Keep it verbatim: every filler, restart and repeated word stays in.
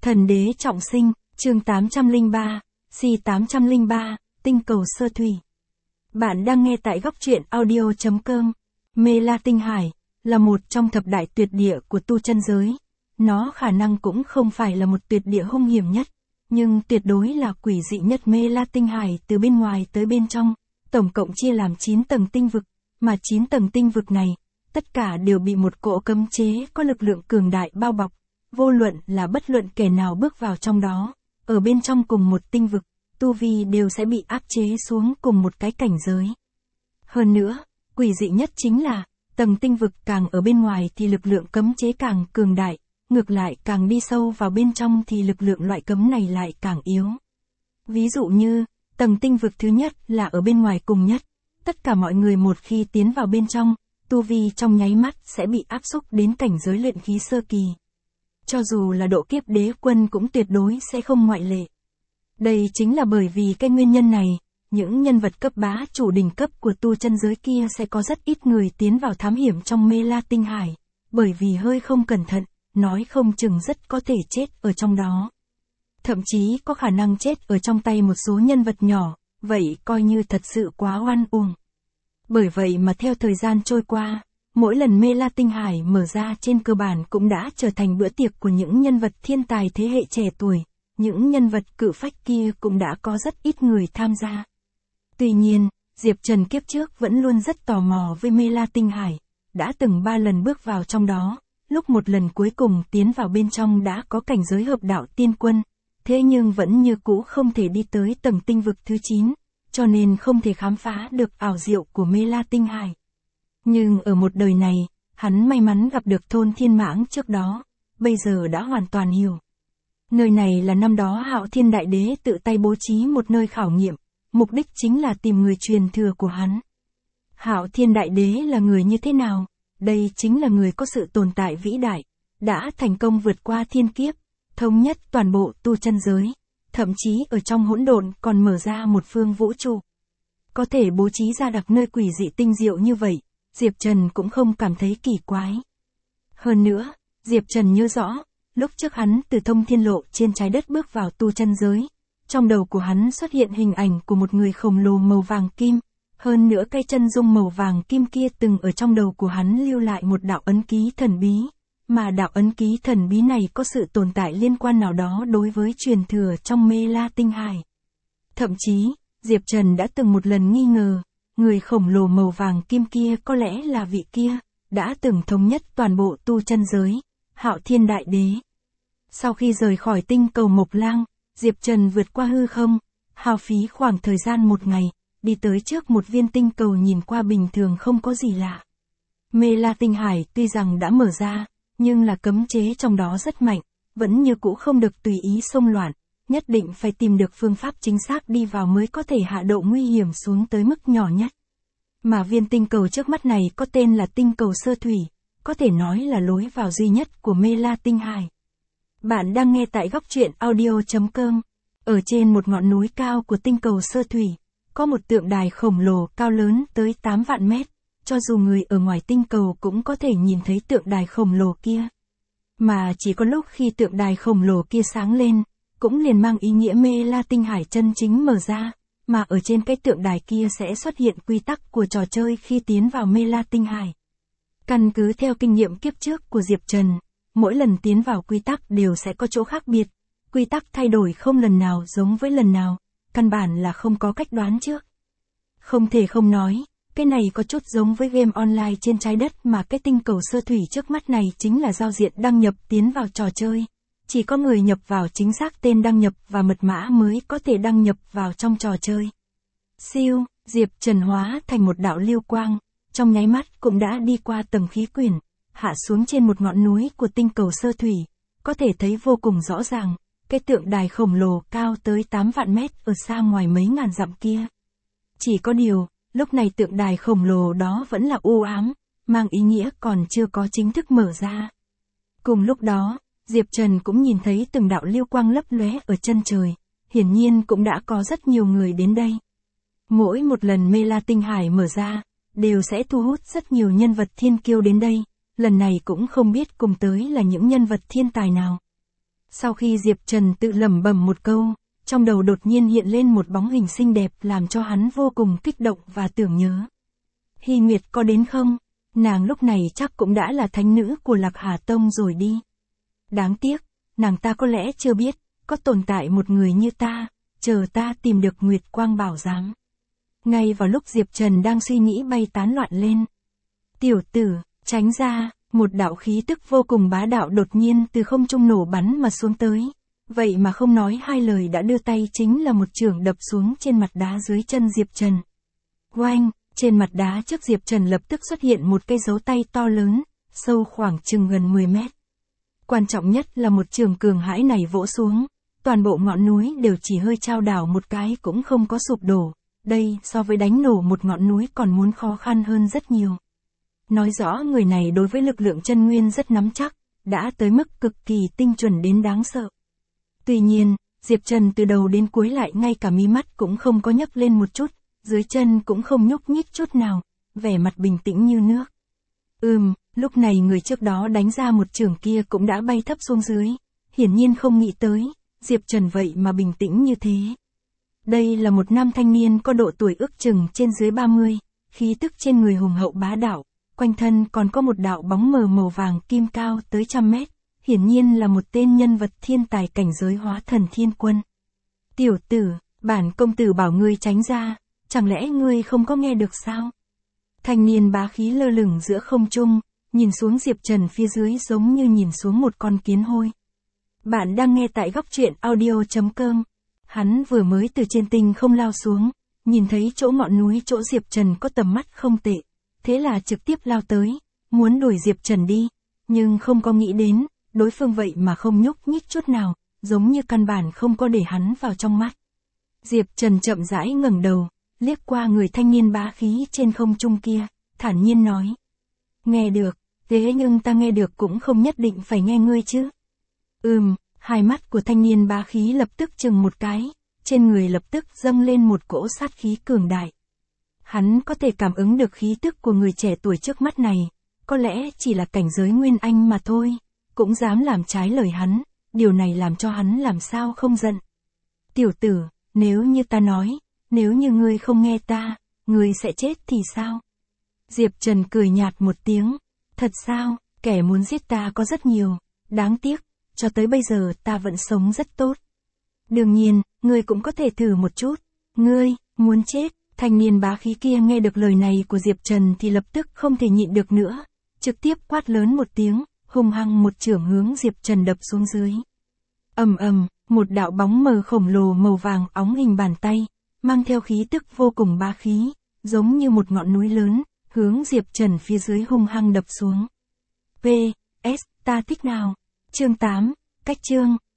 Thần đế trọng sinh, chương tám trăm lẻ ba, C tám trăm lẻ ba, tinh cầu sơ thủy. Bạn đang nghe tại góc truyện audio chấm com. Mê La Tinh Hải là một trong thập đại tuyệt địa của tu chân giới. Nó khả năng cũng không phải là một tuyệt địa hung hiểm nhất, nhưng tuyệt đối là quỷ dị nhất. Mê La Tinh Hải từ bên ngoài tới bên trong, tổng cộng chia làm chín tầng tinh vực, mà chín tầng tinh vực này, tất cả đều bị một cỗ cấm chế có lực lượng cường đại bao bọc. Vô luận là bất luận kẻ nào bước vào trong đó, ở bên trong cùng một tinh vực, tu vi đều sẽ bị áp chế xuống cùng một cái cảnh giới. Hơn nữa, quỷ dị nhất chính là, tầng tinh vực càng ở bên ngoài thì lực lượng cấm chế càng cường đại, ngược lại càng đi sâu vào bên trong thì lực lượng loại cấm này lại càng yếu. Ví dụ như, tầng tinh vực thứ nhất là ở bên ngoài cùng nhất, tất cả mọi người một khi tiến vào bên trong, tu vi trong nháy mắt sẽ bị áp xúc đến cảnh giới luyện khí sơ kỳ. Cho dù là độ kiếp đế quân cũng tuyệt đối sẽ không ngoại lệ. Đây chính là bởi vì cái nguyên nhân này, những nhân vật cấp bá chủ đỉnh cấp của tu chân giới kia sẽ có rất ít người tiến vào thám hiểm trong Mê La Tinh Hải, bởi vì hơi không cẩn thận, nói không chừng rất có thể chết ở trong đó. Thậm chí có khả năng chết ở trong tay một số nhân vật nhỏ, vậy coi như thật sự quá oan uổng. Bởi vậy mà theo thời gian trôi qua, mỗi lần Mê La Tinh Hải mở ra trên cơ bản cũng đã trở thành bữa tiệc của những nhân vật thiên tài thế hệ trẻ tuổi, những nhân vật cự phách kia cũng đã có rất ít người tham gia. Tuy nhiên, Diệp Trần kiếp trước vẫn luôn rất tò mò với Mê La Tinh Hải, đã từng ba lần bước vào trong đó, lúc một lần cuối cùng tiến vào bên trong đã có cảnh giới hợp đạo tiên quân, thế nhưng vẫn như cũ không thể đi tới tầng tinh vực thứ chín, cho nên không thể khám phá được ảo diệu của Mê La Tinh Hải. Nhưng ở một đời này, hắn may mắn gặp được thôn Thiên Mãng trước đó, bây giờ đã hoàn toàn hiểu. Nơi này là năm đó Hạo Thiên Đại Đế tự tay bố trí một nơi khảo nghiệm, mục đích chính là tìm người truyền thừa của hắn. Hạo Thiên Đại Đế là người như thế nào? Đây chính là người có sự tồn tại vĩ đại, đã thành công vượt qua thiên kiếp, thống nhất toàn bộ tu chân giới, thậm chí ở trong hỗn độn còn mở ra một phương vũ trụ. Có thể bố trí ra đặc nơi quỷ dị tinh diệu như vậy, Diệp Trần cũng không cảm thấy kỳ quái. Hơn nữa, Diệp Trần nhớ rõ, lúc trước hắn từ thông thiên lộ trên trái đất bước vào tu chân giới, trong đầu của hắn xuất hiện hình ảnh của một người khổng lồ màu vàng kim, hơn nữa cây chân dung màu vàng kim kia từng ở trong đầu của hắn lưu lại một đạo ấn ký thần bí, mà đạo ấn ký thần bí này có sự tồn tại liên quan nào đó đối với truyền thừa trong Mê La Tinh Hải. Thậm chí, Diệp Trần đã từng một lần nghi ngờ, người khổng lồ màu vàng kim kia có lẽ là vị kia, đã từng thống nhất toàn bộ tu chân giới, Hạo Thiên Đại Đế. Sau khi rời khỏi tinh cầu Mộc Lang, Diệp Trần vượt qua hư không, hao phí khoảng thời gian một ngày, đi tới trước một viên tinh cầu nhìn qua bình thường không có gì lạ. Mê La Tinh Hải tuy rằng đã mở ra, nhưng là cấm chế trong đó rất mạnh, vẫn như cũ không được tùy ý xông loạn, nhất định phải tìm được phương pháp chính xác đi vào mới có thể hạ độ nguy hiểm xuống tới mức nhỏ nhất. Mà viên tinh cầu trước mắt này có tên là tinh cầu sơ thủy, có thể nói là lối vào duy nhất của Mê La Tinh Hải. Bạn đang nghe tại góc truyện audio chấm com. Ở trên một ngọn núi cao của tinh cầu sơ thủy, có một tượng đài khổng lồ cao lớn tới tám vạn mét, cho dù người ở ngoài tinh cầu cũng có thể nhìn thấy tượng đài khổng lồ kia. Mà chỉ có lúc khi tượng đài khổng lồ kia sáng lên, cũng liền mang ý nghĩa Mê La Tinh Hải chân chính mở ra, mà ở trên cái tượng đài kia sẽ xuất hiện quy tắc của trò chơi khi tiến vào Mê La Tinh Hải. Căn cứ theo kinh nghiệm kiếp trước của Diệp Trần, mỗi lần tiến vào quy tắc đều sẽ có chỗ khác biệt, quy tắc thay đổi không lần nào giống với lần nào, căn bản là không có cách đoán trước. Không thể không nói, cái này có chút giống với game online trên trái đất mà cái tinh cầu sơ thủy trước mắt này chính là giao diện đăng nhập tiến vào trò chơi. Chỉ có người nhập vào chính xác tên đăng nhập và mật mã mới có thể đăng nhập vào trong trò chơi. Siêu, Diệp Trần hóa thành một đạo lưu quang, trong nháy mắt cũng đã đi qua tầng khí quyển, hạ xuống trên một ngọn núi của tinh cầu sơ thủy, có thể thấy vô cùng rõ ràng, cái tượng đài khổng lồ cao tới tám vạn mét ở xa ngoài mấy ngàn dặm kia. Chỉ có điều, lúc này tượng đài khổng lồ đó vẫn là u ám, mang ý nghĩa còn chưa có chính thức mở ra. Cùng lúc đó, Diệp Trần cũng nhìn thấy từng đạo lưu quang lấp lóe ở chân trời, hiển nhiên cũng đã có rất nhiều người đến đây. Mỗi một lần Mê La Tinh Hải mở ra, đều sẽ thu hút rất nhiều nhân vật thiên kiêu đến đây, lần này cũng không biết cùng tới là những nhân vật thiên tài nào. Sau khi Diệp Trần tự lẩm bẩm một câu, trong đầu đột nhiên hiện lên một bóng hình xinh đẹp làm cho hắn vô cùng kích động và tưởng nhớ. Hy Nguyệt có đến không? Nàng lúc này chắc cũng đã là thánh nữ của Lạc Hà Tông rồi đi. Đáng tiếc, nàng ta có lẽ chưa biết, có tồn tại một người như ta, chờ ta tìm được Nguyệt Quang Bảo Giám. Ngay vào lúc Diệp Trần đang suy nghĩ bay tán loạn lên. Tiểu tử, tránh ra, một đạo khí tức vô cùng bá đạo đột nhiên từ không trung nổ bắn mà xuống tới. Vậy mà không nói hai lời đã đưa tay chính là một chưởng đập xuống trên mặt đá dưới chân Diệp Trần. Oanh, trên mặt đá trước Diệp Trần lập tức xuất hiện một cây dấu tay to lớn, sâu khoảng chừng gần mười mét. Quan trọng nhất là một chưởng cường hãi này vỗ xuống, toàn bộ ngọn núi đều chỉ hơi chao đảo một cái cũng không có sụp đổ. Đây so với đánh nổ một ngọn núi còn muốn khó khăn hơn rất nhiều. Nói rõ người này đối với lực lượng chân nguyên rất nắm chắc, đã tới mức cực kỳ tinh chuẩn đến đáng sợ. Tuy nhiên, Diệp Trần từ đầu đến cuối lại ngay cả mí mắt cũng không có nhấc lên một chút, dưới chân cũng không nhúc nhích chút nào, vẻ mặt bình tĩnh như nước. Ừm, lúc này người trước đó đánh ra một chưởng kia cũng đã bay thấp xuống dưới, hiển nhiên không nghĩ tới, Diệp Trần vậy mà bình tĩnh như thế. Đây là một nam thanh niên có độ tuổi ước chừng trên dưới ba mươi, khí tức trên người hùng hậu bá đạo, quanh thân còn có một đạo bóng mờ màu vàng kim cao tới trăm mét, hiển nhiên là một tên nhân vật thiên tài cảnh giới hóa thần thiên quân. Tiểu tử, bản công tử bảo ngươi tránh ra, chẳng lẽ ngươi không có nghe được sao? Thanh niên bá khí lơ lửng giữa không trung, nhìn xuống Diệp Trần phía dưới giống như nhìn xuống một con kiến hôi. Bạn đang nghe tại góc truyện audio chấm com. Hắn vừa mới từ trên tinh không lao xuống, nhìn thấy chỗ ngọn núi chỗ Diệp Trần có tầm mắt không tệ, thế là trực tiếp lao tới, muốn đuổi Diệp Trần đi, nhưng không có nghĩ đến, đối phương vậy mà không nhúc nhích chút nào, giống như căn bản không có để hắn vào trong mắt. Diệp Trần chậm rãi ngẩng đầu, liếc qua người thanh niên bá khí trên không trung kia, thản nhiên nói. Nghe được, thế nhưng ta nghe được cũng không nhất định phải nghe ngươi chứ. Ừm. Hai mắt của thanh niên bá khí lập tức chừng một cái, trên người lập tức dâng lên một cỗ sát khí cường đại. Hắn có thể cảm ứng được khí tức của người trẻ tuổi trước mắt này, có lẽ chỉ là cảnh giới nguyên anh mà thôi, cũng dám làm trái lời hắn, điều này làm cho hắn làm sao không giận. Tiểu tử, nếu như ta nói, nếu như ngươi không nghe ta, ngươi sẽ chết thì sao? Diệp Trần cười nhạt một tiếng, thật sao, kẻ muốn giết ta có rất nhiều, đáng tiếc. Cho tới bây giờ ta vẫn sống rất tốt. Đương nhiên, ngươi cũng có thể thử một chút. Ngươi, muốn chết, thanh niên bá khí kia nghe được lời này của Diệp Trần thì lập tức không thể nhịn được nữa. Trực tiếp quát lớn một tiếng, hung hăng một chưởng hướng Diệp Trần đập xuống dưới. Ầm ầm, một đạo bóng mờ khổng lồ màu vàng óng hình bàn tay, mang theo khí tức vô cùng bá khí, giống như một ngọn núi lớn, hướng Diệp Trần phía dưới hung hăng đập xuống. pê ét, ta thích nào? Chương tám, cách chương,